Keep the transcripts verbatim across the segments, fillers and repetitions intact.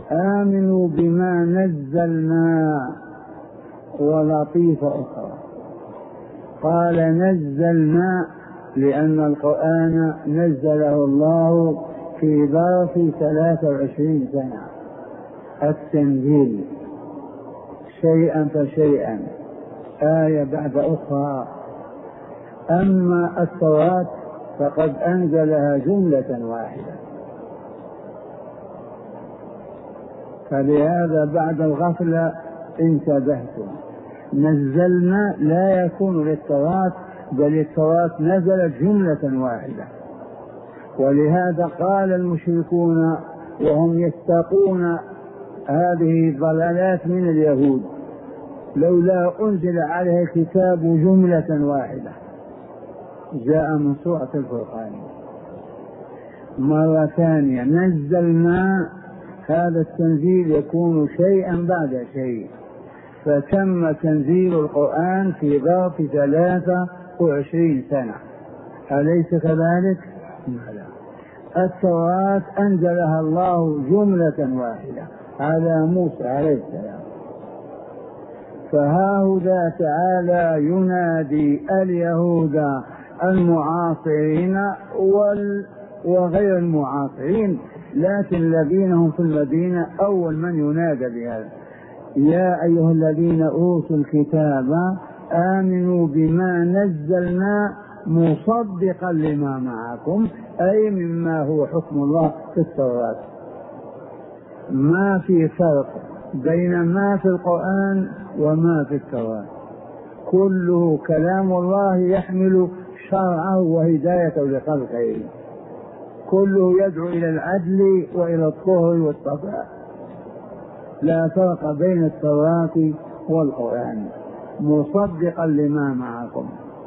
آمنوا بما نزلنا. ولطيفة أخرى قال نزلنا لأن القرآن نزله الله في ظرف ثلاث وعشرين سنة، التنزيل شيئا فشيئا، آية بعد أخرى. أما التوراة فقد أنزلها جملة واحدة، فلهذا بعد الغفلة انتبهتم. نزلنا لا يكون للتوراة، بل التوراة نزلت جملة واحدة. ولهذا قال المشركون وهم يستقون هذه الضلالات من اليهود: لولا أنزل عليه الكتاب جملة واحدة. جاء من سورة الفرقان. مرة ثانية نزلنا، هذا التنزيل يكون شيئا بعد شيء، فتم تنزيل القرآن في ظرف ثلاثة وعشرين سنة، أليس كذلك؟ لا. التوراة أنزلها الله جملة واحدة على موسى عليه السلام. فهاهذا تعالى ينادي اليهود المعاصرين وغير المعاصرين، لكن الذين هم في المدينة أول من ينادى بهذا: يا أيها الذين أوتوا الكتاب آمنوا بما نزلنا مصدقا لما معكم، أي مما هو حكم الله في التوراة. ما في فرق بين ما في القرآن وما في التوراة، كله كلام الله يحمل شرعه وهدايته لخلقه، كله يدعو إلى العدل وإلى الطهر والصفاء، لا فرق بين التوراة والقرآن، مصدقا لما معكم.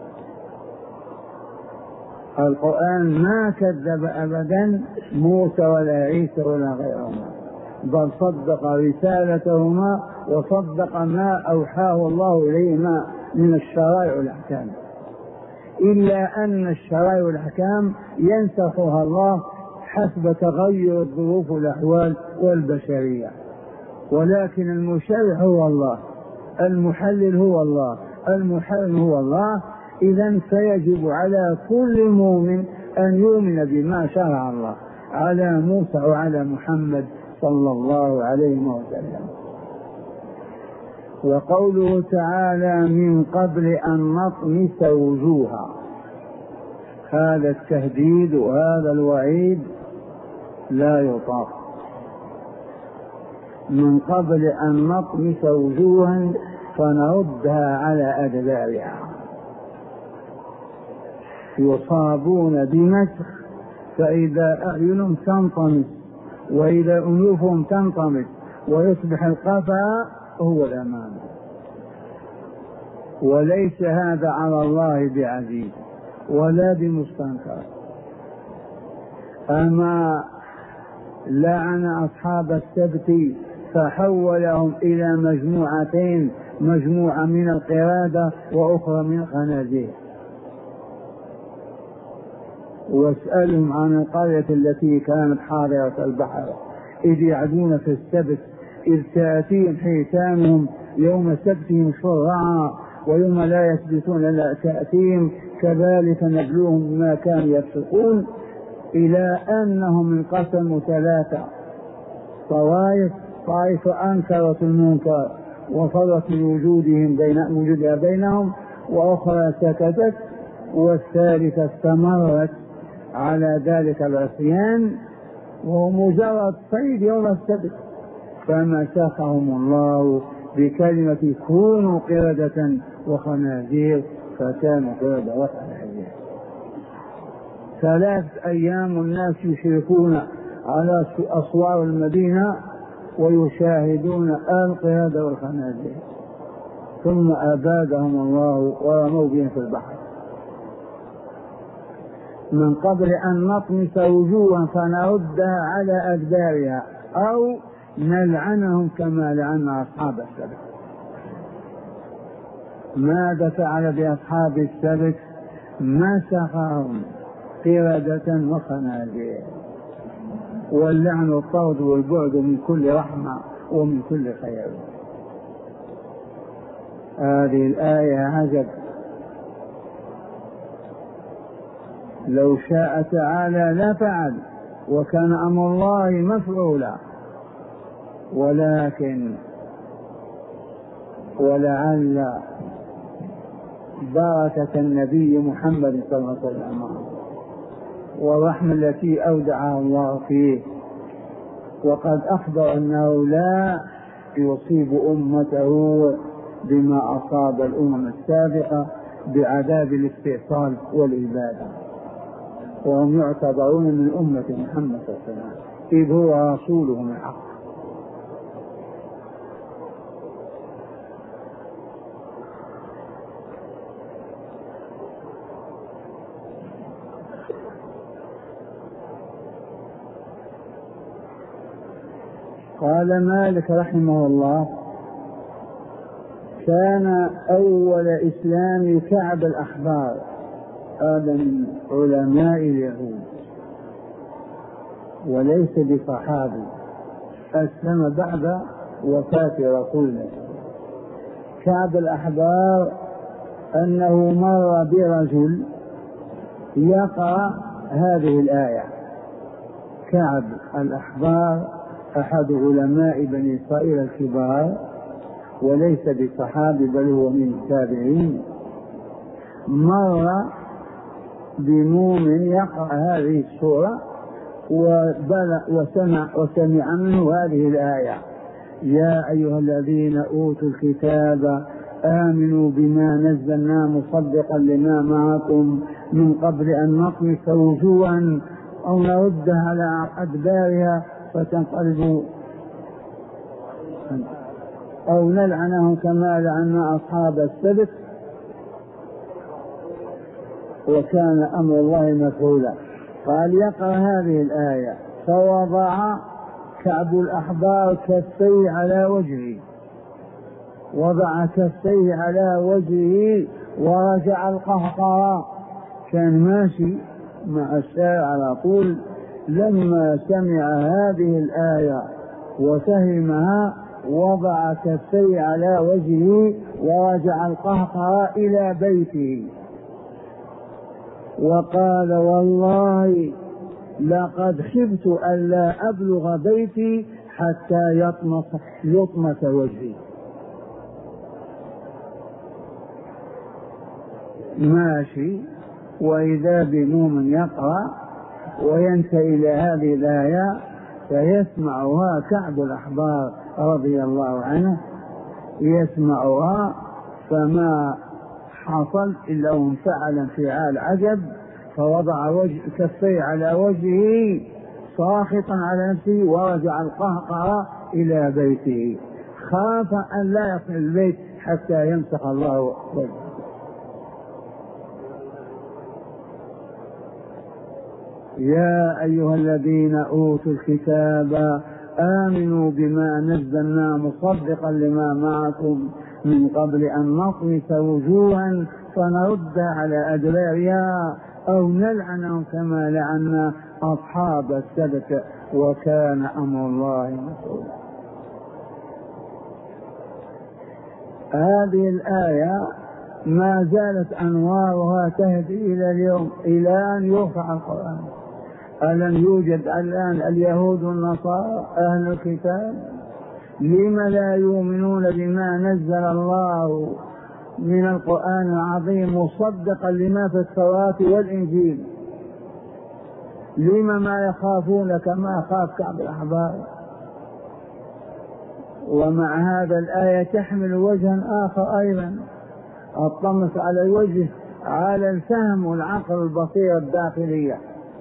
القرآن ما كذب أبدا موسى ولا عيسى ولا غيرهما، بل صدق رسالتهما وصدق ما أوحاه الله إليهما من الشرائع والأحكام، إلا أن الشرائع والأحكام ينسخها الله حسب تغير الظروف والأحوال والبشرية، ولكن المشرع هو الله، المحلل هو الله، المحرم هو الله. إذن فيجب على كل مؤمن أن يؤمن بما شرع الله على موسى وعلى محمد صلى الله عليه وسلم. وقوله تعالى: من قبل أن نطمس وجوها، هذا التهديد وهذا الوعيد لا يطاق. من قبل أن نطمس وجوها فنردها على أدبارها، يصابون بمسخ فإذا أعينهم تنطمس وإذا أنوفهم تنطمس ويصبح القفا هو الأمان. وليس هذا على الله بعزيز ولا بمستنكر. أما لعن أصحاب السبت فحولهم إلى مجموعتين، مجموعة من القرادة وأخرى من الخنازير. واسألهم عن القرية التي كانت حاضرة البحر إذ يعدون في السبت إذ تأتيهم حيتانهم يوم سبتهم شرعا ويوم لا يسبتون لا تأتيهم كذلك نبلوهم بما كانوا يفسقون، إلى أنهم انقسموا ثلاثة طوائف: طائفة أنكرت المنكر وفرت من وجودهم بين وجودها بينهم، وأخرى سكتت، والثالثة استمرت على ذلك العصيان ومجرد صيد يوم السبت، فمسخهم الله بكلمة كونوا قردة وخنازير فكانوا قردة وخنازير. ثلاث أيام الناس يشركون على أسوار المدينة ويشاهدون القردة والخنازير، ثم أبادهم الله ورموا بهم في البحر. من قبل أن نطمس وجوها فنردها على أدبارها أو نلعنهم كما لعنا أصحاب السبت. ماذا فعل بأصحاب السبت؟ مسخهم قردة وخنازير. واللعن والطرد والبعد من كل رحمة ومن كل خير. هذه الآية عجب، لو شاء تعالى لا فعل وكان أمر الله مفعولا، ولكن ولعل بركة النبي محمد صلى الله عليه وسلم والرحمة التي أودعها الله فيه، وقد أخبر أنه لا يصيب أمته بما أصاب الأمم السابقة بعذاب الاستئصال والإبادة، وهم يعتبرون من أمة محمد صلى الله عليه وسلم إذ هو رسولهم الحق. قال مالك رحمه الله: كان أول إسلام كعب الأحبار، هذا من علماء اليهود وليس بصحابي، أسلم بعد وفاة رسول الله. كعب الأحبار أنه مر برجل يقرأ هذه الآية. كعب الأحبار أحد علماء بني إسرائيل الكبار وليس بصحابي بل هو من التابعين، مر بمؤمن يقرأ هذه السورة وسمع, وسمع منه هذه الآية: يا أيها الذين أوتوا الكتاب آمنوا بما نزلنا مصدقا لما معكم من قبل أن نطمس وجوها أو نردها على أدبارها فتنقلبوا أو نلعنهم كما لعنا أصحاب السبت وكان أمر الله مفعولا. قال يقرأ هذه الآية، فوضع كعب الأحبار كفيه على وجهه، وضع كفيه على وجهه ورجع القهقرى، كان ماشي مع الشارع على طول، لما سمع هذه الآية وفهمها وضع كفيه على وجهه ورجع القهقرى إلى بيته وقال: والله لقد خفت ألا أبلغ بيتي حتى يطمس, يطمس وجهي. ماشي وإذا بمؤمن يقرأ وينتهي إلى هذه الآية فيسمعها كعب الأحبار رضي الله عنه، يسمعها فما حصل إلا انفعل انفعال عجب، فوضع وجه كفيه على وجهه ساخطا على نفسه ورجع القهقرى إلى بيته، خاف أن لا يصل البيت حتى يمسح الله وجهه. يا أيها الذين أوتوا الكتاب آمنوا بما نزلنا مصدقا لما معكم من قبل أن نطمس وجوها فنرد على أدبارها أو نلعنهم كما لعنا أصحاب السبت وكان أمر الله مفعولا. هذه الآية ما زالت أنوارها تهدي إلى اليوم إلى أن يرفع القرآن. ألم يوجد الآن اليهود والنصارى أهل الكتاب؟ لم لا يؤمنون بما نزل الله من القرآن العظيم مصدقا لما في التوراة والإنجيل؟ لم ما يخافون كما خاف كعب الأحبار؟ ومع هذا الآية تحمل وجها آخر أيضا، الطمس على الوجه على الفهم والعقل البصيرة الداخلية،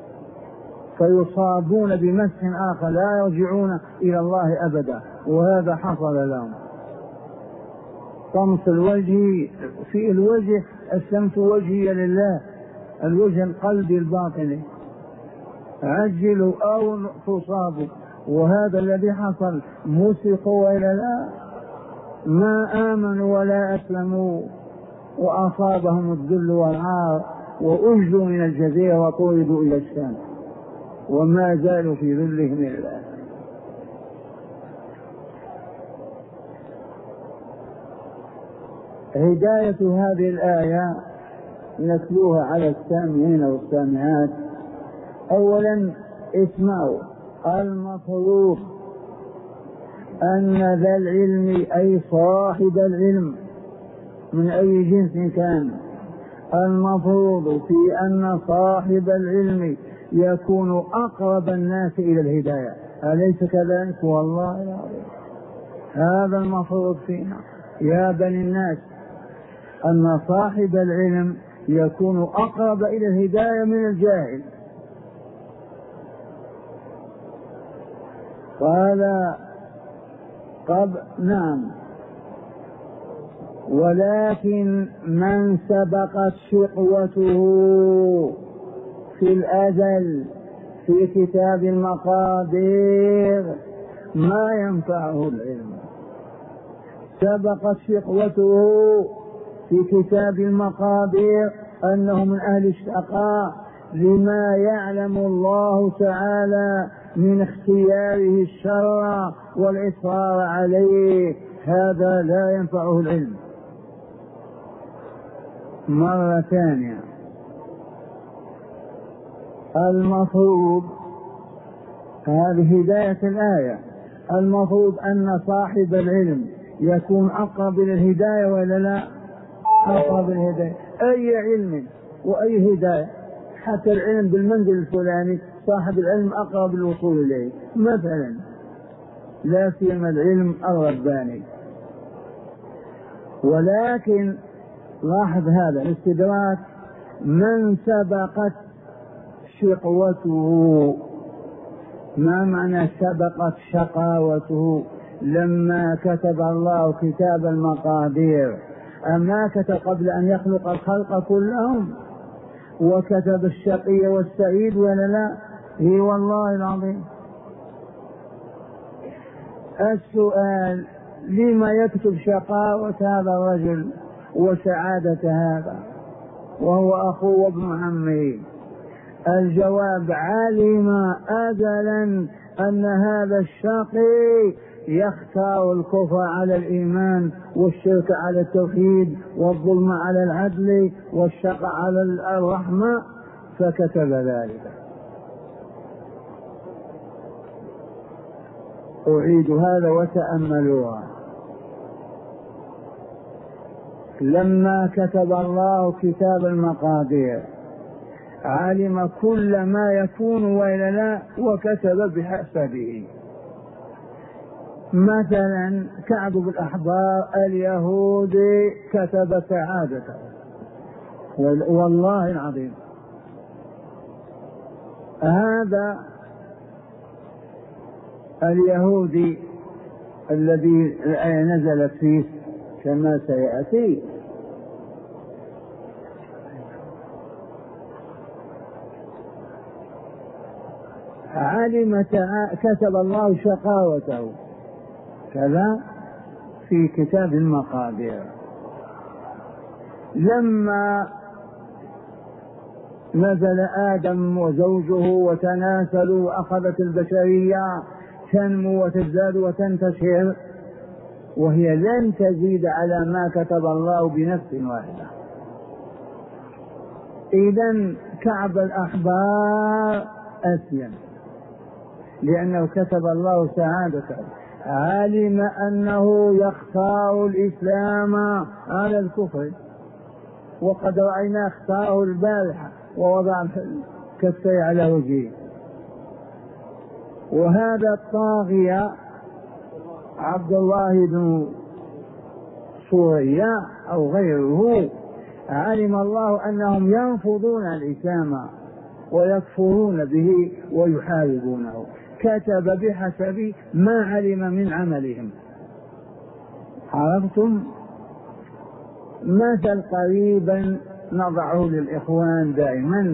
فيصابون بمسح آخر لا يرجعون إلى الله أبدا، وهذا حصل لهم. طمس الوجه في الوجه أسلمت وجهي لله، الوجه القلبي الباطني، عجلوا أو تصابوا، وهذا الذي حصل. مسقوا وإلى لا ما آمنوا ولا أسلموا وأصابهم الذل والعار وأجلوا من الجزيرة وطردوا إلى الشام، وما زالوا في ظلهم الآن. هداية هذه الآية نتلوها على السامعين والسامعات. أولا اسمعوا، المفروض أن ذا العلم أي صاحب العلم من أي جنس كان، المفروض في أن صاحب العلم يكون أقرب الناس إلى الهداية، أليس كذلك؟ والله العظيم هذا المفروض فينا يا بني الناس، أن صاحب العلم يكون أقرب إلى الهداية من الجاهل. قال قد نعم، ولكن من سبقت شقوته في الأزل في كتاب المقادير ما ينفعه العلم. سبقت شقوته في كتاب المقادير أنه من أهل الشقاء لما يعلم الله تعالى من اختياره الشر والإصرار عليه، هذا لا ينفعه العلم. مرة ثانية، المفروض هذه هداية الآية، المفروض أن صاحب العلم يكون أقرب إلى الهداية ولا لا؟ أقرب إلى الهداية. أي علم وأي هداية، حتى العلم بالمنزل الفلاني صاحب العلم أقرب الوصول إليه مثلا، لا سيما العلم الرباني. ولكن لاحظ هذا الاستدراك، من سبقت شقوته. ما معنى سبقت شقاوته؟ لما كتب الله كتاب المقادير أما كتب قبل أن يخلق الخلق كلهم وكتب الشقي والسعيد ولا لا؟ اي والله العظيم. السؤال، لما يكتب شقاوة هذا الرجل وسعادة هذا وهو أخوه وابن عمه؟ الجواب، علم أزلا أن هذا الشقي يختار الكفر على الإيمان والشرك على التوحيد والظلم على العدل والشقاء على الرحمة، فكتب ذلك. أعيد هذا وتأملوها. لما كتب الله كتاب المقادير علم كل ما يكون وإلا لا، وكتب بحسبه. مثلا كعب بن الأحبار اليهودي كتب سعادته، والله العظيم هذا اليهودي الذي الآية نزلت فيه كما سيأتي، علم كتب الله شقاوته كذا في كتاب المقادير. لما نزل آدم وزوجه وتناسلوا وأخذت البشرية تنمو وتزداد وتنتشر، وهي لن تزيد على ما كتب الله بنفس واحدة. إذن كعب الأحبار أسلم لأنه كتب الله سعادته، علم أنه يختار الإسلام على الكفر، وقد رأينا اختاره البارحة ووضع كفيه على وجهه. وهذا الطاغية عبد الله بن سوريا أو غيره علم الله أنهم ينفضون الإسلام ويكفرون به ويحاربونه، كتب بحسب ما علم من عملهم. عرفتم؟ مثل قريبا نضعه للإخوان دائما،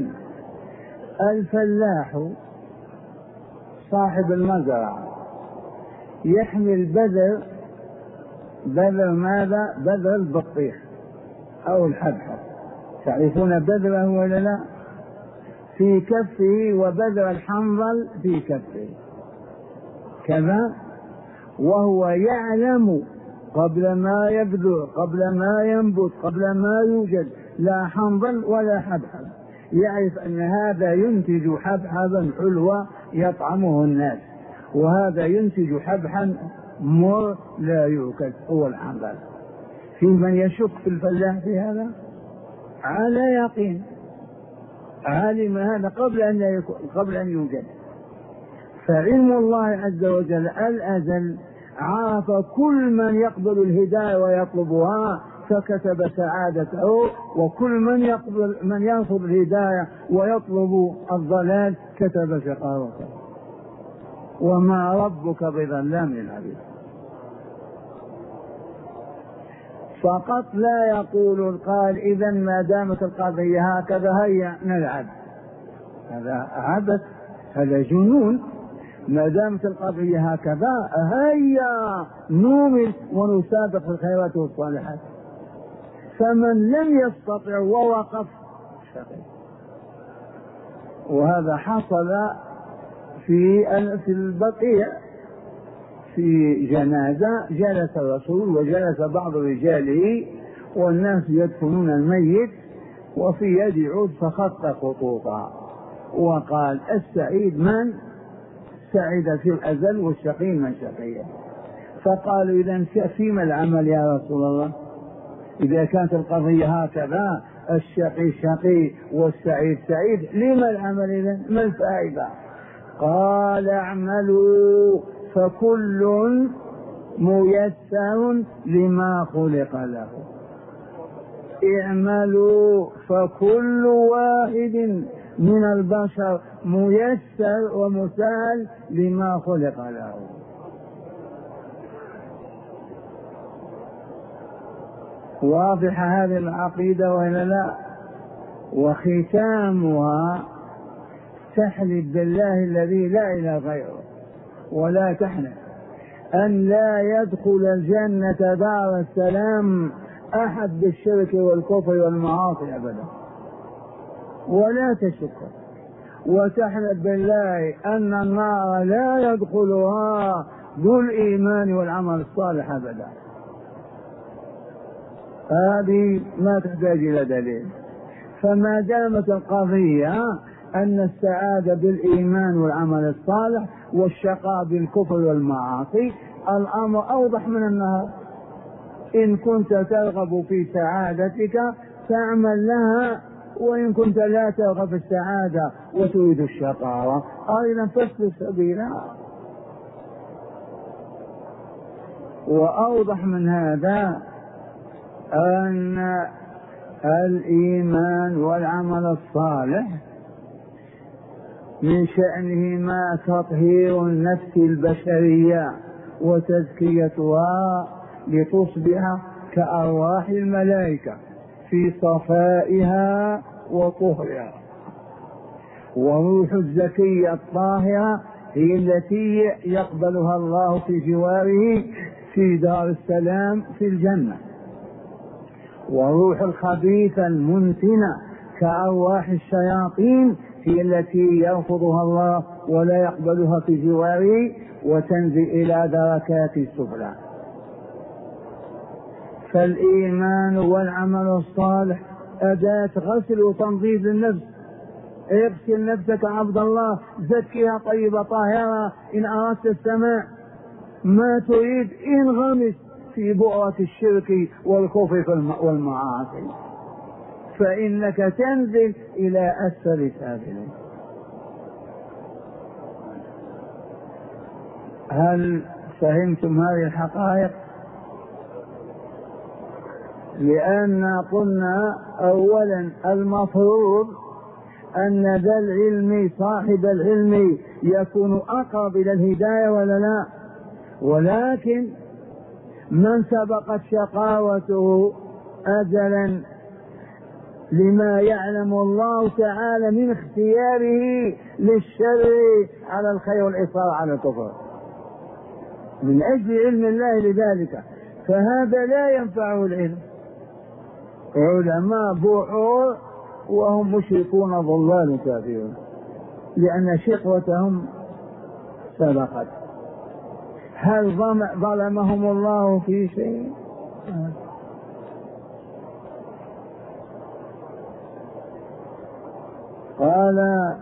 الفلاح صاحب المزرعة يحمل بذر، بذر ماذا؟ بذر البطيخ أو الحبحب، تعرفون بذره ولا لا؟ في كفه وبذر الحنظل في كفه كذا، وهو يعلم قبل ما يبذر، قبل ما ينبت، قبل ما يوجد لا حنظل ولا حبحب، يعرف أن هذا ينتج حبحبا حلوة يطعمه الناس، وهذا ينتج حبحا مر لا يؤكل، هو الحنظل. في من يشك في الفلاح في هذا؟ على يقين، علم هذا قبل أن يكون، قبل أن يوجد. فعلم الله عز وجل الأزل عرف كل من يقبل الهداية ويطلبها فكتب سعادته، وكل من يقبل من يرفض الهداية ويطلب الضلال كتب شقاوته. وما ربك بظلام للعبيد. فقط لا يقول القائل إذا ما دامت القضية هكذا هيا نلعب، هذا عبث، هذا جنون. ما دامت القضية هكذا هيا نؤمن ونسابق في الخيرات والصالحات. فمن لم يستطع ووقف شقي. وهذا حصل في في البقيع في جنازة، جلس الرسول وجلس بعض رجاله والناس يدفنون الميت، وفي يد عود فخط خطوطا وقال السعيد من سعد في الأزل والشقي من شقي. فقالوا إذا فيما العمل يا رسول الله؟ إذا كانت القضية هكذا الشقي شقي والسعيد سعيد، لما العمل إذن؟ ما الفائدة؟ قال اعملوا فكل ميسر لما خلق له. اعملوا فكل واحد من البشر ميسر ومسهل لما خلق له. واضحة هذه العقيدة ولا لا؟ وختامها تحلف بالله الذي لا إله غيره ولا تحلف أن لا يدخل الجنة دار السلام أحد بالشرك والكفر والمعاصي أبدا، ولا تشك، وتحلف بالله أن النار لا يدخلها ذو الإيمان والعمل الصالح أبدا. هذه ما تحتاج إلى دليل. فما دامت القضية أن السعادة بالإيمان والعمل الصالح والشقاء بالكفر والمعاصي، الأمر أوضح من النهار. إن كنت ترغب في سعادتك فاعمل لها، وإن كنت لا ترغب في السعادة وتريد الشقاوة أيضا فاسلك سبيلها. وأوضح من هذا أن الإيمان والعمل الصالح من شأنهما تطهير النفس البشرية وتزكيتها لتصبح كأرواح الملائكة في صفائها وطهرها. والروح الزكية الطاهرة هي التي يقبلها الله في جواره في دار السلام في الجنة. والروح الخبيثة المنتنة كأرواح الشياطين هي التي يرفضها الله ولا يقبلها في جواره وتنزل إلى دركات السفلى. فالإيمان والعمل الصالح أداة غسل وتنظيف للنفس. اغسل نفسك عبد الله، زكيها طيبة طاهرة. إن أردت السماء ما تريد انغمس في بؤرة الشرك والكفر والمعاصي، فإنك تنزل إلى أسفل سافلين. هل فهمتم هذه الحقائق؟ لأن قلنا أولا المفروض أن ذا العلم صاحب العلم يكون أقرب إلى الهداية ولا لا؟ ولكن من سبقت شقاوته أجلا لما يعلم الله تعالى من اختياره للشر على الخير والإصرار على الكفر من أجل علم الله لذلك، فهذا لا ينفعه العلم. علماء بحور وهم مشركون ضلال كافرون، لأن شقوتهم سبقت. هل ظلمهم الله في شيء؟ قال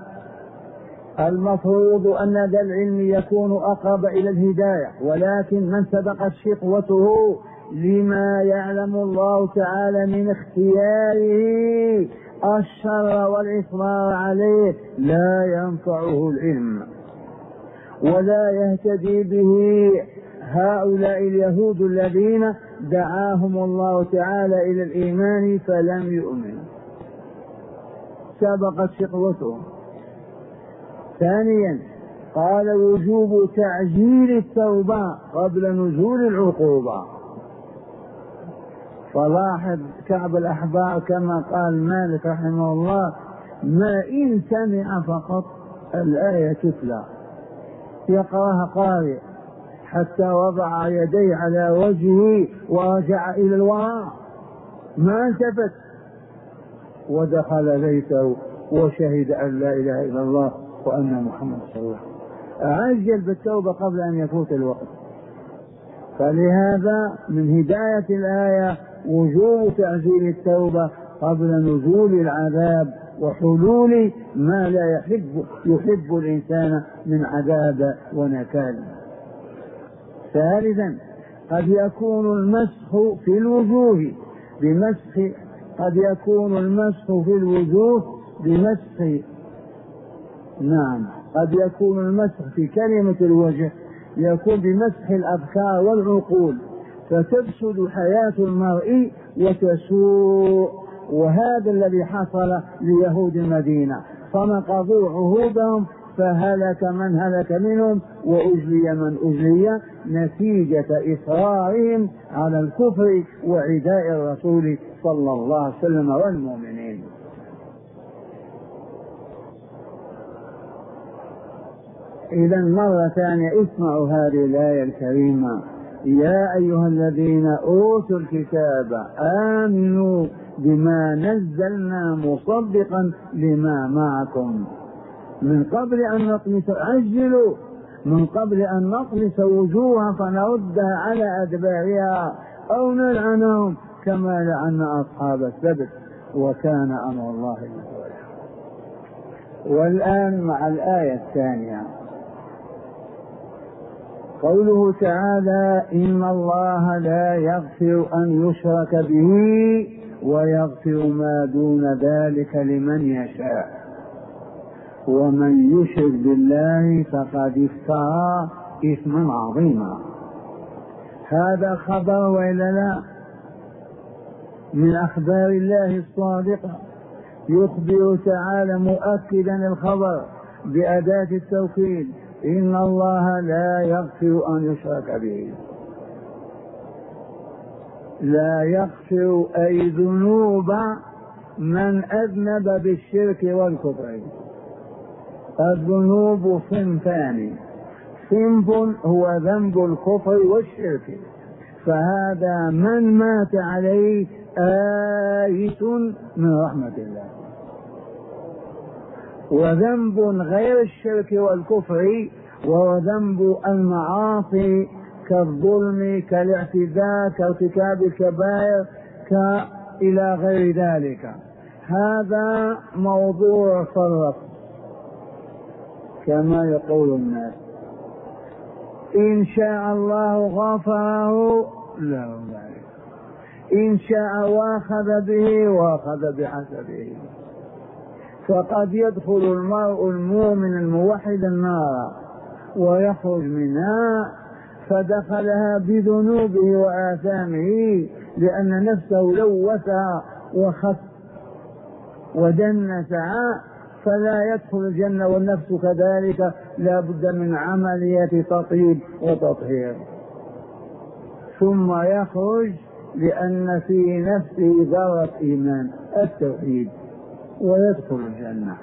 المفروض أن ذا العلم يكون أقرب إلى الهداية، ولكن من سبقت شقوته لما يعلم الله تعالى من اختياره الشر والإصرار عليه لا ينفعه العلم ولا يهتدي به هؤلاء اليهود الذين دعاهم الله تعالى إلى الإيمان فلم يؤمنوا، سبقت شقوتهم. ثانيا قال وجوب تعجيل التوبة قبل نزول العقوبة. فلاحظ كعب الأحبار كما قال مالك رحمه الله: ما إن سمع فقط الآية تتلى يقرأها قارئ حتى وضع يديه على وجهه ورجع إلى الوراء، ما التفت ودخل بيته وشهد أن لا إله إلا الله وأن محمد صلى الله عليه وسلم. عجل بالتوبة قبل أن يفوت الوقت. فلهذا من هداية الآية وجوب تعجيل التوبة قبل نزول العذاب وحلول ما لا يحب يحب الإنسان من عذاب ونكال. ثالثا قد يكون المسخ في الوجوه بمسخ قد يكون المسخ في الوجوه بمسخ نعم قد يكون المسخ في كلمة الوجه يكون بمسح الأفكار والعقول فتفسد حياة المرء وتسوء، وهذا الذي حصل ليهود المدينة، فنقضوا عهودهم فهلك من هلك منهم وأجلي من أجلي نتيجة إصرارهم على الكفر وعداء الرسول صلى الله عليه وسلم والمؤمنين. إذا مرة ثانية اسمعوا هذه الآية الكريمة: يا أيها الذين أوتوا الكتاب آمنوا بما نزلنا مصدقا لما معكم من قبل أن نطمس عجلوا من قبل أن نطمس وجوها فنردها على أدبارها أو نلعنهم كما لعنا أصحاب السبت وكان أمر الله مفعولا. والآن مع الآية الثانية قوله تعالى: إن الله لا يغفر أن يشرك به ويغفر ما دون ذلك لمن يشاء ومن يشرك بالله فقد افترى إثما عظيما. هذا خبر وإلا لا من أخبار الله الصادقة، يخبر تعالى مؤكدا الخبر بأداة التوكيد: إن الله لا يغفر أن يشرك به. لا يغفر أي ذنوب من أذنب بالشرك والكفر. الذنوب صنفان: صنف هو ذنب الكفر والشرك، فهذا من مات عليه آيس من رحمة الله. وذنب غير الشرك والكفر وهو ذنب المعاصي كالظلم كالاعتداء كارتكاب الكبائر إلى غير ذلك، هذا موضوع فرق كما يقول الناس. إن شاء الله غفره له ذلك، إن شاء واخذ به واخذ بحسبه. فقد يدخل المرء المؤمن الموحد النار ويخرج منها فدخلها بذنوبه وآثامه لأن نفسه لوثها وخف ودنسها، فلا يدخل الجنة، والنفس كذلك لا بد من عملية تطيب وتطهير، ثم يخرج لأن في نفسه ذرة إيمان التوحيد ويدخل الجنة.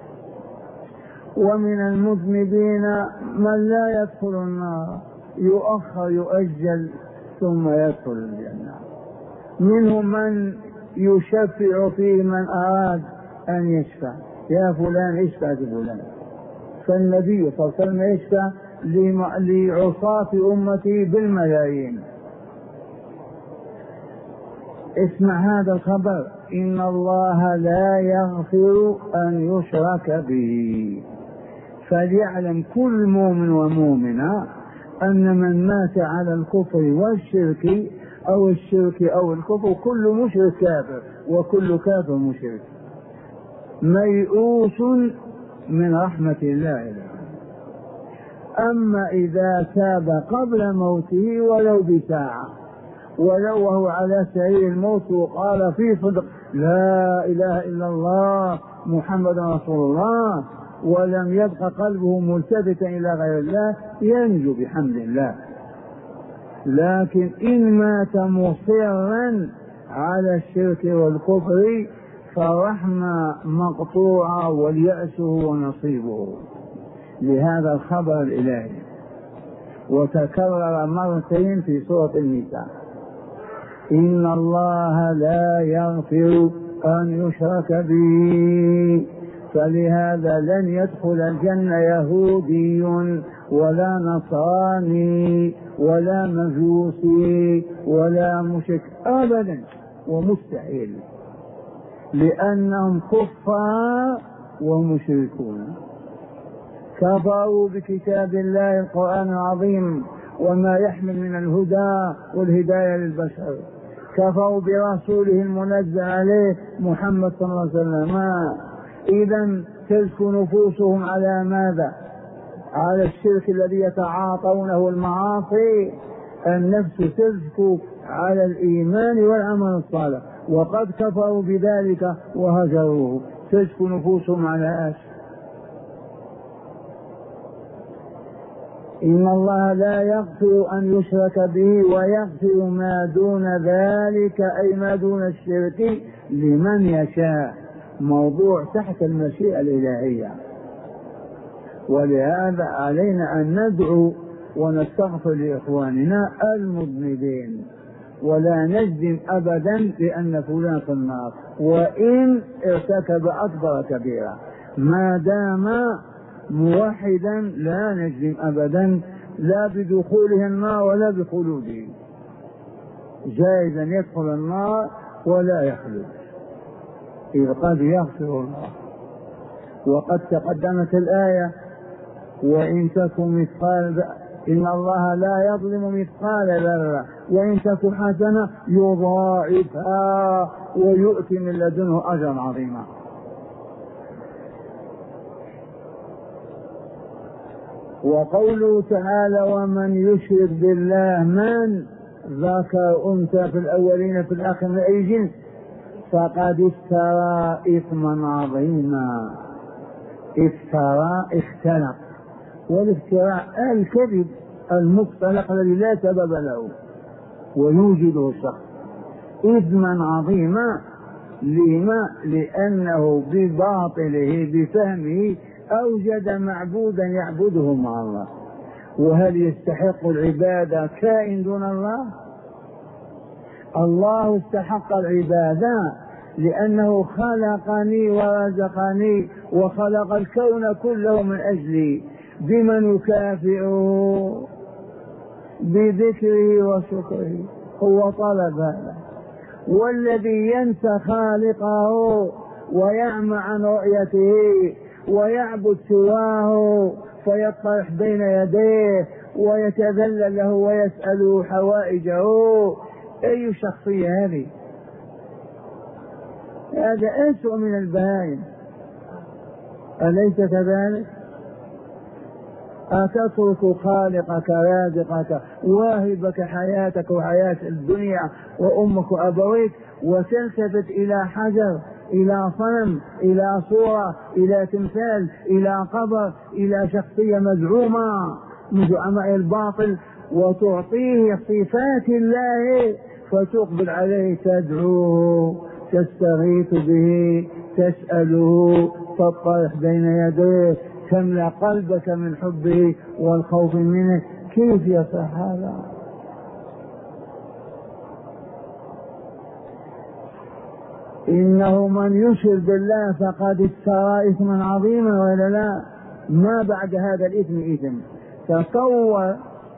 ومن المذنبين من لا يدخل النار، يؤخر يؤجل ثم يدخل الجنة. منهم من يشفع فيه من أراد أن يشفع، يا فلان اشفع لفلان. فالنبي صلى الله عليه وسلم يشفع لعصاة أمتي بالملايين. اسمع هذا الخبر: إن الله لا يغفر أن يشرك به. فليعلم كل مؤمن ومؤمنة أن من مات على الكفر والشرك أو الشرك أو الكفر كل مشرك كافر، وكل كافر مشرك ميؤوس من رحمة الله. أما إذا تاب قبل موته ولو بساعة، ولو وهو على سرير الموت وقال في صدق لا إله إلا الله محمد رسول الله، ولم يبق قلبه ملتفتا إلى غير الله، ينجو بحمد الله. لكن إن مات مصرا على الشرك والكفر فالرحمة مقطوعة واليأس هو نصيبه. لهذا الخبر الإلهي، وتكرر مرتين في سورة النساء: إن الله لا يغفر أن يشرك به. فلهذا لن يدخل الجنة يهودي ولا نصراني ولا مجوسي ولا مشرك أبدا، ومستحيل، لأنهم كفار ومشركون، كفروا بكتاب الله القرآن العظيم وما يحمل من الهدى والهداية للبشر، كفروا برسوله المنزل عليه محمد صلى الله عليه وسلم. إذن تزكو نفوسهم على ماذا؟ على الشرك الذي يتعاطونه المعاصي. النفس تزكو على الإيمان والعمل الصالح، وقد كفروا بذلك وهجروه، تزكو نفوسهم على أش. إن الله لا يغفر أن يشرك به ويغفر ما دون ذلك، أي ما دون الشرك، لمن يشاء. موضوع تحت المشيئة الإلهية. ولهذا علينا أن ندعو ونستغفر لإخواننا المذنبين، ولا نجزم أبدا بأن فلان في النار وإن ارتكب أكبر كبيرة، ما دام موحدا لا نجزم أبدا لا بدخوله النار ولا بخلوده. جائزا يدخل النار ولا يخلد، إذ قد يغفر الله. وقد تقدمت الآية: وإن تكن مثقال، إن الله لا يظلم مثقال ذرة وإن تكن حسنة يضاعفها ويؤتي من لدنه أجرا عظيما. وقوله تعالى: ومن يشرك بالله، من ذكر أنثى في الأولين في الآخر من أي جنس، فقد افترى إثما عظيما. افترى اختلق، والافتراء الكذب المختلق الذي لا سبب له ويوجده الشخص. إثما عظيما، لما؟ لأنه بباطله بفهمه أوجد معبودا يعبده مع الله. وهل يستحق العبادة كائن دون الله؟ الله استحق العبادة لأنه خلقني ورزقني وخلق الكون كله من أجلي. بمن يكافئه؟ بذكره وشكره. هو طلب هذا. والذي ينسى خالقه ويعمى عن رؤيته ويعبد سواه فيطرح بين يديه ويتذلل له ويسأله حوائجه، أي شخصية هذه؟ هذا أسوأ من البهائم، أليس كذلك؟ أتترك خالقك رازقك واهبك حياتك وحياة الدنيا وأمك وأبويك وتلتفت إلى حجر، إلى صنم، إلى صورة، إلى تمثال، إلى قبر، إلى شخصية مزعومة من زعماء الباطل، وتعطيه صفات الله فتقبل عليه تدعوه، تستغيث به، تسأله، تطرح بين يديه، تملأ قلبك من حبه والخوف منه. كيف يصح هذا؟ إنه من يشرك بالله فقد افترى إثما عظيما ولا لا؟ ما بعد هذا الإثم إثم. تصور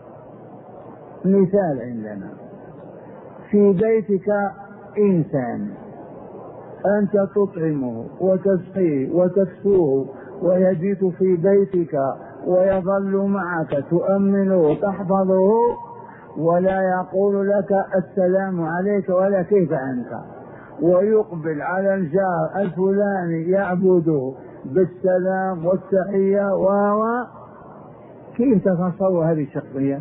مثال عندنا في بيتك إنسان أنت تطعمه وتسقيه وتكسوه ويبيت في بيتك ويظل معك تؤمنه تحفظه ولا يقول لك السلام عليك ولا كيف أنت، ويقبل على الجار الفلاني يعبده بالسلام والتحية و كيف تتصور هذه الشخصية؟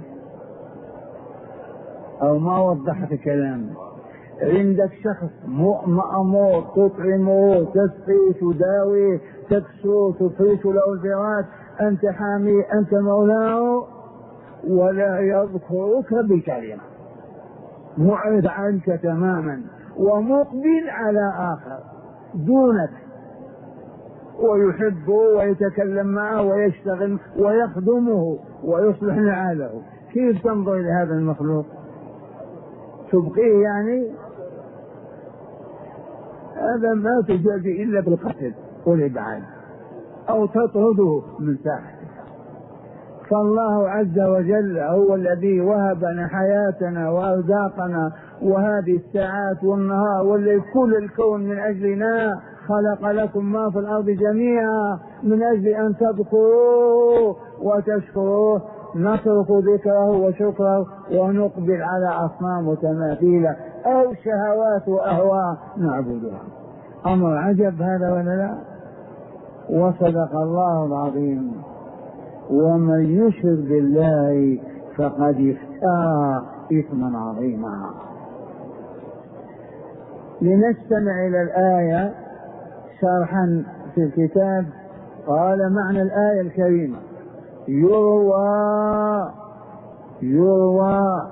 أو ما وضحت كلامي. عندك شخص مأمور تطعمه تسقي تداوي تكسو تفرش له الفراش أنت حامي أنت مولاه ولا يذكرك بكلمة، معرض عنك تماما ومقبل على آخر دونك ويحبه ويتكلم معه ويشتغل ويخدمه ويصلح نعاله. كيف تنظر إلى هذا المخلوق؟ تبقيه يعني؟ هذا ما تجازي إلا بالقتل والإبعاد أو تطرده من ساحته. فالله عز وجل هو الذي وهبنا حياتنا وأرزاقنا وهذه الساعات والنهار والليل كل الكون من أجلنا، خلق لكم ما في الأرض جميعا من أجل أن تذكروه وتشكروه. نترك ذكره وشكره ونقبل على أصنام وتماثيل أو شهوات وأهواء نعبدها. أمر عجب هذا ولا لا؟ وصدق الله العظيم. ومن يشرك بالله فقد افترى إثما عظيما. لنستمع إلى الآية شرحا في الكتاب. قال معنى الآية الكريمة يروى يروى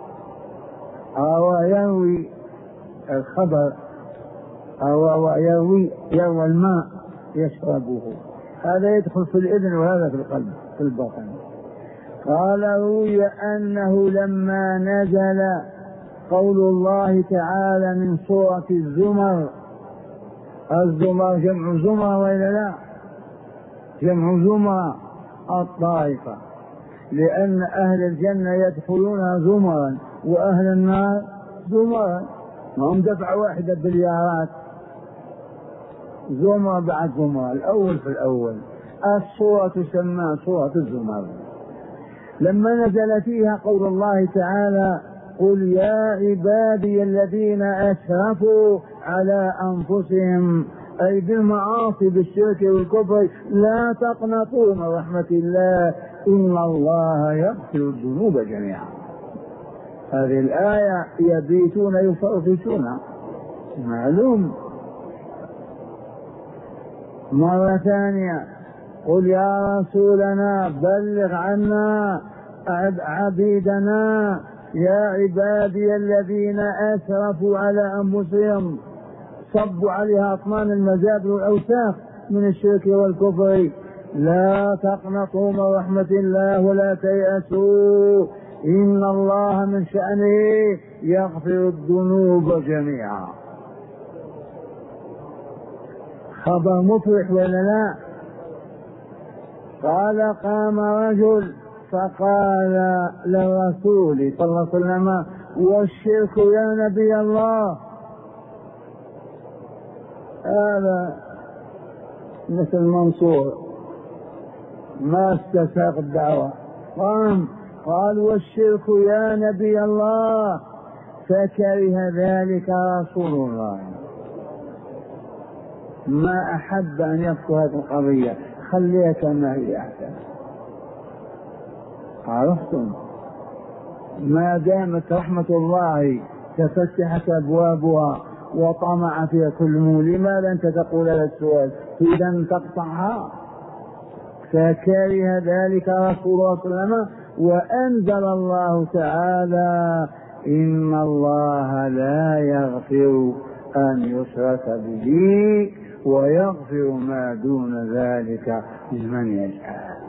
أو يروي الخبر أو يروي يروى الماء يشربه، هذا يدخل في الإذن وهذا في القلب في البطن. قال روي أنه لما نزل قول الله تعالى من سورة الزمر، الزمر جمع زمر وإلا لا؟ جمع زمر الطائفة، لأن أهل الجنة يدخلونها زمرا وأهل النار زمرا، هم دفعة واحدة باليارات، زمر بعد زمر الأول في الأول. الصورة تسمى صورة الزمر. لما نزل فيها قول الله تعالى قل يا عبادي الذين أسرفوا على أنفسهم، أي بالمعاصي بالشرك والكفر، لا تقنطوا من رحمة الله إن الله يغفر الذنوب جميعا. هذه الآية يبيتون يفرفشون معلوم. مرة ثانية قل يا رسولنا بلغ عنا عبيدنا يا عبادي الذين أسرفوا على أنفسهم، صبوا عليها أطنان المزاد والأوساخ من الشرك والكفر، لا تقنطوا من رحمة الله ولا تيأسوا إن الله من شأنه يغفر الذنوب جميعا. خبر مفرح ولا لا؟ قال قام رجل فقال للرسول صلى الله عليه وسلم والشرك يا نبي الله. هذا مثل منصور ما استساق الدعوة، قام قال والشرك يا نبي الله، فكره ذلك رسول الله، ما أحب أن يذكر هذه القضية، خليها كما هي أحسن. عرفتم؟ ما دامت رحمة الله تفتحت أبوابها وطمع فيها كل مول، لماذا أنت تقول هذا السؤال؟ إذا تقطعها. فكره ذلك رسول الله صلى الله عليه وسلم، وأنزل الله تعالى إن الله لا يغفر أن يشرك به ويغفر ما دون ذلك لمن يشاء.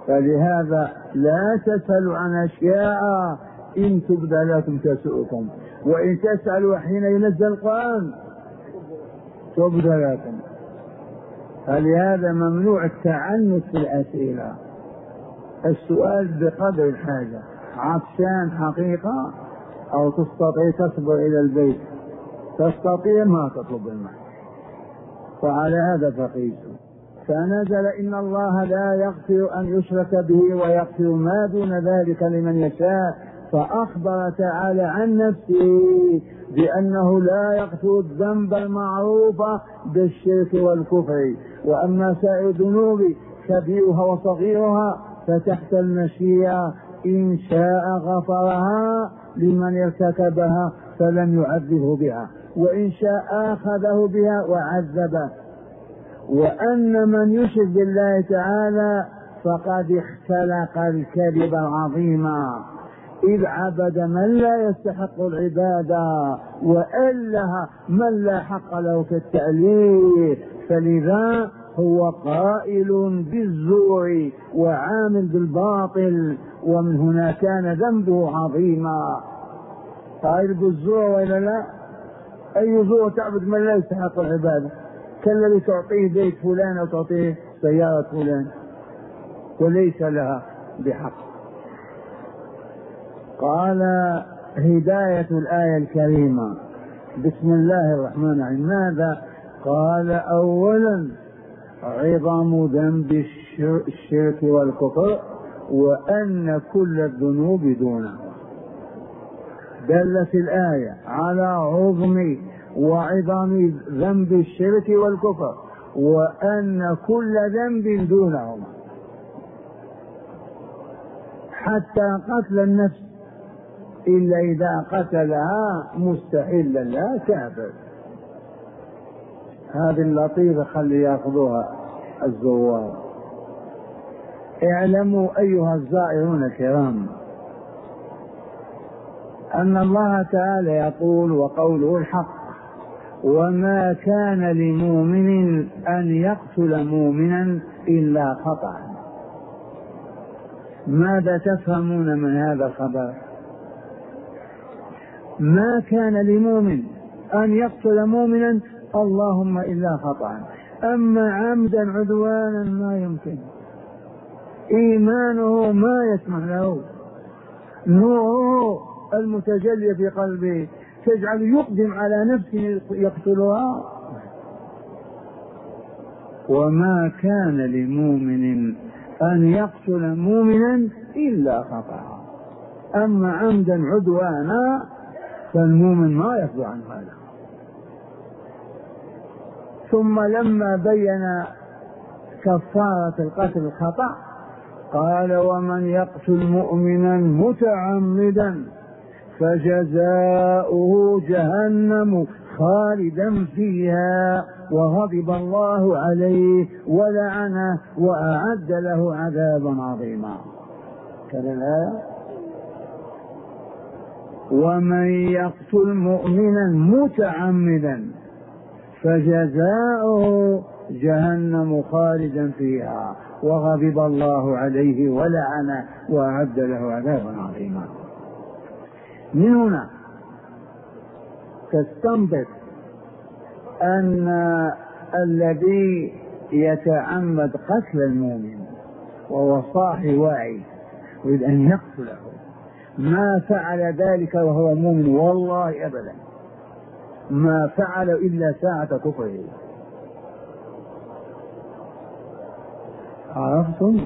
فلهذا لا تسألوا عن أشياء إن تبد لكم تسؤكم، وإن تسألوا حين ينزل القرآن تبد لكم. فلهذا ممنوع التعنت في الأسئلة، السؤال بقدر الحاجة. عطشان حقيقة أو تستطيع تصبر إلى البيت، تستطيع ما تطلب الماء، فعلى هذا فقيسوا. فنزل إن الله لا يغفر أن يشرك به ويغفر ما دون ذلك لمن يشاء، فأخبر تعالى عن نفسه بأنه لا يغفر الذنب المعروف بالشرك والكفر، وأما سائر الذنوب كبيرها وصغيرها فتحت المشيئة، إن شاء غفرها لمن ارتكبها فلم يعذبه بها، وإن شاء آخذه بها وعذبه. وأن من يشرك بالله تعالى فقد اختلق الكذب العظيم، إذ عبد من لا يستحق العبادة وأله من لا حق له في التأليف، فلذا هو قائل بالزور وعامل بالباطل، ومن هنا كان ذنبه عظيما. قائل بالزور وإلا لا؟ أي زور؟ تعبد من لا يستحق العبادة، كالذي تعطيه بيت فلان أو تعطيه سيارة فلان وليس لها بحق. قال هداية الآية الكريمة بسم الله الرحمن الرحيم ماذا؟ قال أولا عظم ذنب الشرك والكفر وأن كل الذنوب دونه. دلت الآية على عظم وعظم ذنب الشرك والكفر وأن كل ذنب دونهما، حتى قتل النفس إلا إذا قتلها مستحلا لا كافر. هذه اللطيفة خلي يأخذوها الزوار. اعلموا أيها الزائرون الكرام أن الله تعالى يقول وقوله الحق: وما كان لمؤمن أن يقتل مؤمنا إلا خطأ. ماذا تفهمون من هذا الخبر؟ ما كان لمؤمن أن يقتل مؤمنا اللهم إلا خطأ، أما عمدا عدوانا ما يمكن، إيمانه ما يسمح له، نوره المتجلي في قلبه تجعل يقدم على نفسه يقتلها. وما كان لمؤمن أن يقتل مؤمنا إلا خطأ، أما عمدا عدوانا فالمؤمن ما يخضع عن هذا. ثم لما بين كفارة القتل الخطأ قال: ومن يقتل مؤمنا متعمدا فجزاؤه جهنم خالدا فيها وغضب الله عليه ولعنه وأعد له عذابا عظيما. كذا الآية: ومن يقتل مؤمنا متعمدا فجزاؤه جهنم خالدا فيها وغضب الله عليه ولعنه وأعد له عذابا عظيما. من هنا تستنبط أن الذي يتعمد قتل المؤمن وهو صاحي واعي يريد أن يقتله ما فعل ذلك وهو مؤمن، والله أبدا ما فعل إلا ساعة كفره. عرفتم؟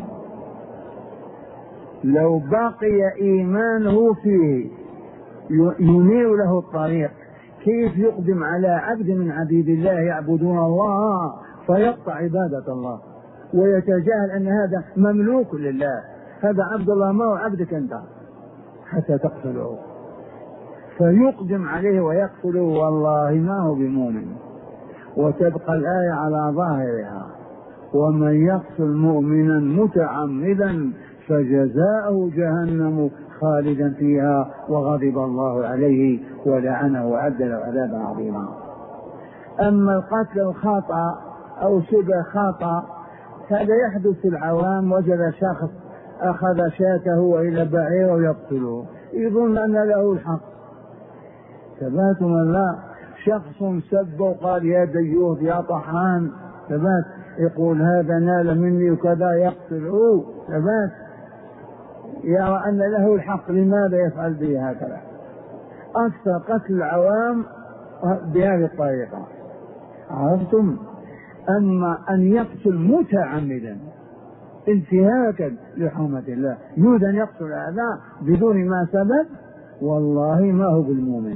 لو بقي إيمانه فيه ينير له الطريق، كيف يقدم على عبد من عبيد الله يعبدون الله فيقطع عبادة الله ويتجاهل أن هذا مملوك لله، هذا عبد الله ما هو عبدك أنت حتى تقتله، فيقدم عليه ويقتله والله ما هو بمؤمن. وتبقى الآية على ظاهرها: ومن يقتل مؤمنا متعمدا فجزاؤه جهنم خالدا فيها وغضب الله عليه ولعنه وأعد له عذابا عظيما. أما القتل الخطأ أو شبه خطأ هذا يحدث في العوام، وجد شخص أخذ شاته وإلى بعير ويقتله يظن أن له الحق، ثبات ولا لا؟ شخص سب وقال يا ديوث يا طحان، ثبات. يقول هذا نال مني وكذا، يقتله، ثبات. يرى أن له الحق، لماذا يفعل به هكذا؟ أكثر قتل العوام بهذه الطريقة، عرفتم؟ أما أن يقتل متعمدا انتهاكا لحرمة الله، يريد أن يقتل الأعداء بدون ما سبب، والله ما هو بالمؤمن.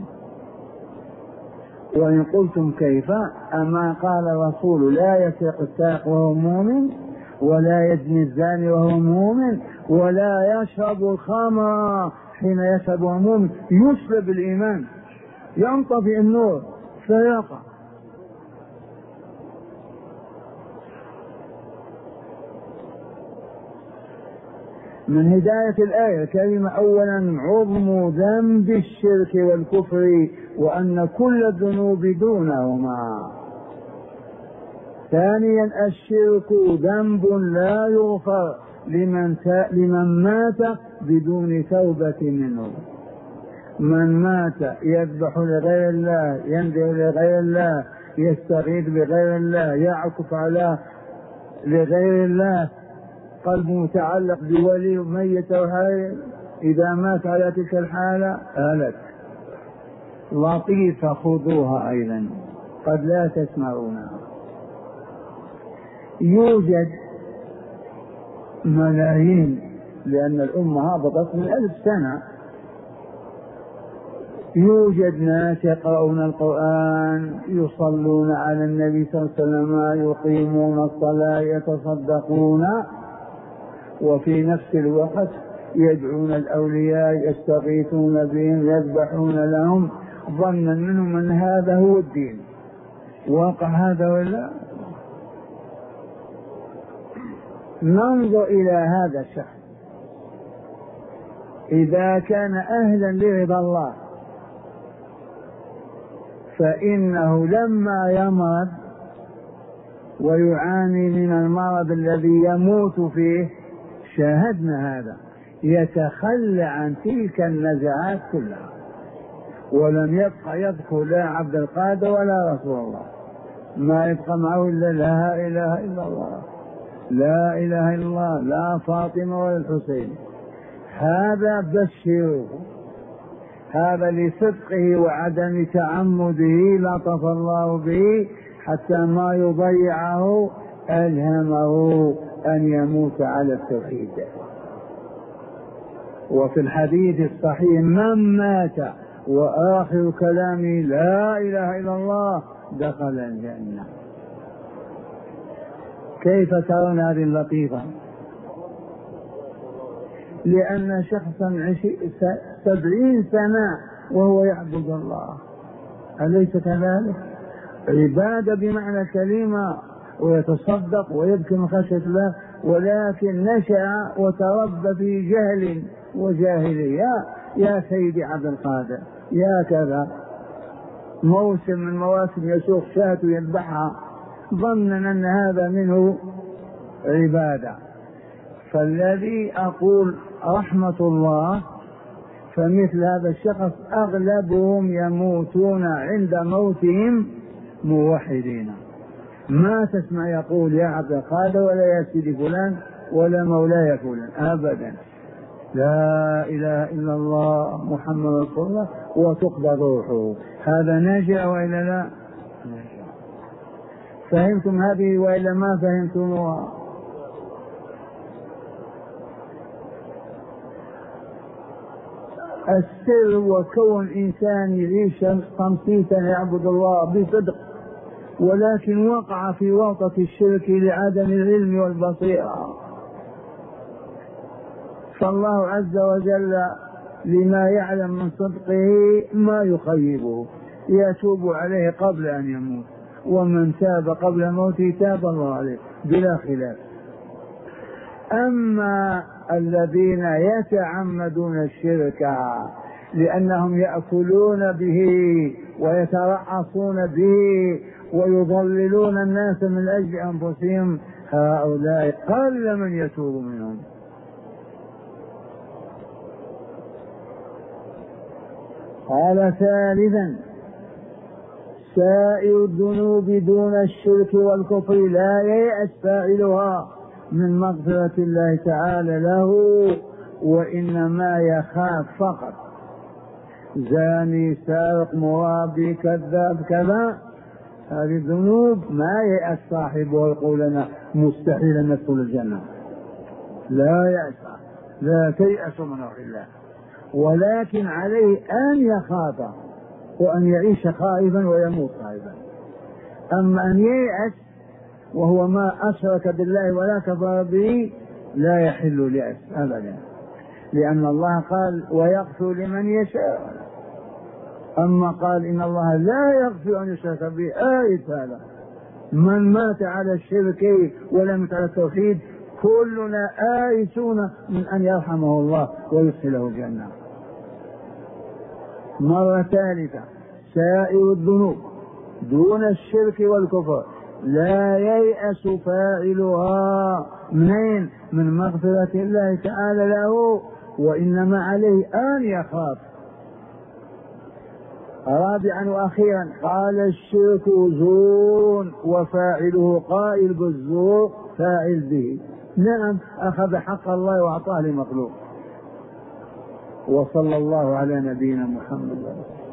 وإن قلتم كيف، أما قال الرسول لا يسرق السارق وهو مؤمن، ولا يزني الزاني وهو مؤمن، ولا يشرب الخمر حين يشرب وهو مؤمن، يسلب الإيمان، ينطفئ النور فيقع. من هداية الآية الكريمة أولا عظم ذنب الشرك والكفر، وأن كل الذنوب دونهما. ثانيا الشرك ذنب لا يغفر لمن, لمن مات بدون توبة منه. من مات يذبح لغير الله، ينذر لغير الله، يستغيث بغير الله، يعكف على لغير الله، قلبه متعلق بولي ميت أو حي، إذا مات على تلك الحالة هلك. لطيفة خذوها أيضا، قد لا تسمعونها. يوجد ملايين، لأن الأمة هبطت من ألف سنة، يوجد ناس يقرؤون القرآن، يصلون على النبي صلى الله عليه وسلم، يقيمون الصلاة، يتصدقون، وفي نفس الوقت يدعون الأولياء، يستغيثون بهم، يذبحون لهم، ظنا منهم أن هذا هو الدين. واقع هذا ولا؟ ننظر إلى هذا الشخص، إذا كان أهلا لرضا الله فإنه لما يمرض ويعاني من المرض الذي يموت فيه، شاهدنا هذا، يتخلى عن تلك النزعات كلها، ولم يبقى يذكر لا عبد القادر ولا رسول الله، ما يبقى معه إلا لا إله إلا الله، لا إله إلا الله، لا فاطمة ولا الحسين. هذا بشره، هذا لصدقه وعدم تعمده لطف الله به حتى ما يضيعه، ألهمه أن يموت على التوحيد. وفي الحديث الصحيح من مات وآخر كلامه لا إله إلا الله دخل الجنة. كيف ترون هذه اللطيفة؟ لأن شخصا سبعين سنة وهو يعبد الله، أليس كذلك؟ عبادة بمعنى الكلمة، ويتصدق ويبكي من خشية الله، ولكن نشأ وتربى في جهل وجاهلية. يا سيدي عبد القادر يا كذا، موسم من مواسم يسوق شاة يذبحها ظنا أن هذا منه عبادة. فالذي أقول رحمة الله، فمثل هذا الشخص أغلبهم يموتون عند موتهم موحدين، ما تسمع يقول يا عبد القادر ولا يا سيدي فلان ولا مولاي فلان أبدا، لا إله إلا الله محمد رسول الله وتقبض روحه. هذا ناجع وإلا لا؟ فهمتم هذه وإلا ما فهمتموها؟ السر وكون إنسان يعيش خمسين سنة يعبد الله بصدق، ولكن وقع في ورطة الشرك لعدم العلم والبصيرة، فالله عز وجل لما يعلم من صدقه ما يخيبه، يتوب عليه قبل أن يموت، ومن تاب قبل موته تاب الله عليه بلا خلاف. أما الذين يتعمدون الشرك لأنهم يأكلون به ويترعصون به ويضللون الناس من أجل أنفسهم، هؤلاء قل من يتوب منهم. قال ثالثا سائر الذنوب دون الشرك والكفر لا ييأس فاعلها من مغفرة الله تعالى له، وإنما يخاف فقط. زاني سارق مرابي كذاب كذا، هذه الذنوب ما ييأس صاحبه يقول لنا مستحيل أن ندخل الجنة، لا يأس، لا تيأس من روح الله، ولكن عليه أن يخاف وأن يعيش خائفا ويموت خائفا. أما أن ييأس وهو ما أشرك بالله ولا كفر به لا يحل اليأس أبدا، لأن الله قال ويغفر لمن يشاء. أما قال إن الله لا يغفر أن يشرك به، آية هذا من مات على الشرك ولم يمت على التوحيد كلنا آيسون من أن يرحمه الله ويدخله الجنة. مرة ثالثة سائر الذنوب دون الشرك والكفر لا ييأس فاعلها منين؟ من مغفرة الله تعالى له، وإنما عليه أن يخاف. رابعا وأخيرا قال الشرك زور وفاعله قائل بالزور فاعل به. نعم أخذ حق الله وأعطاه لمخلوق. وصلى الله على نبينا محمد.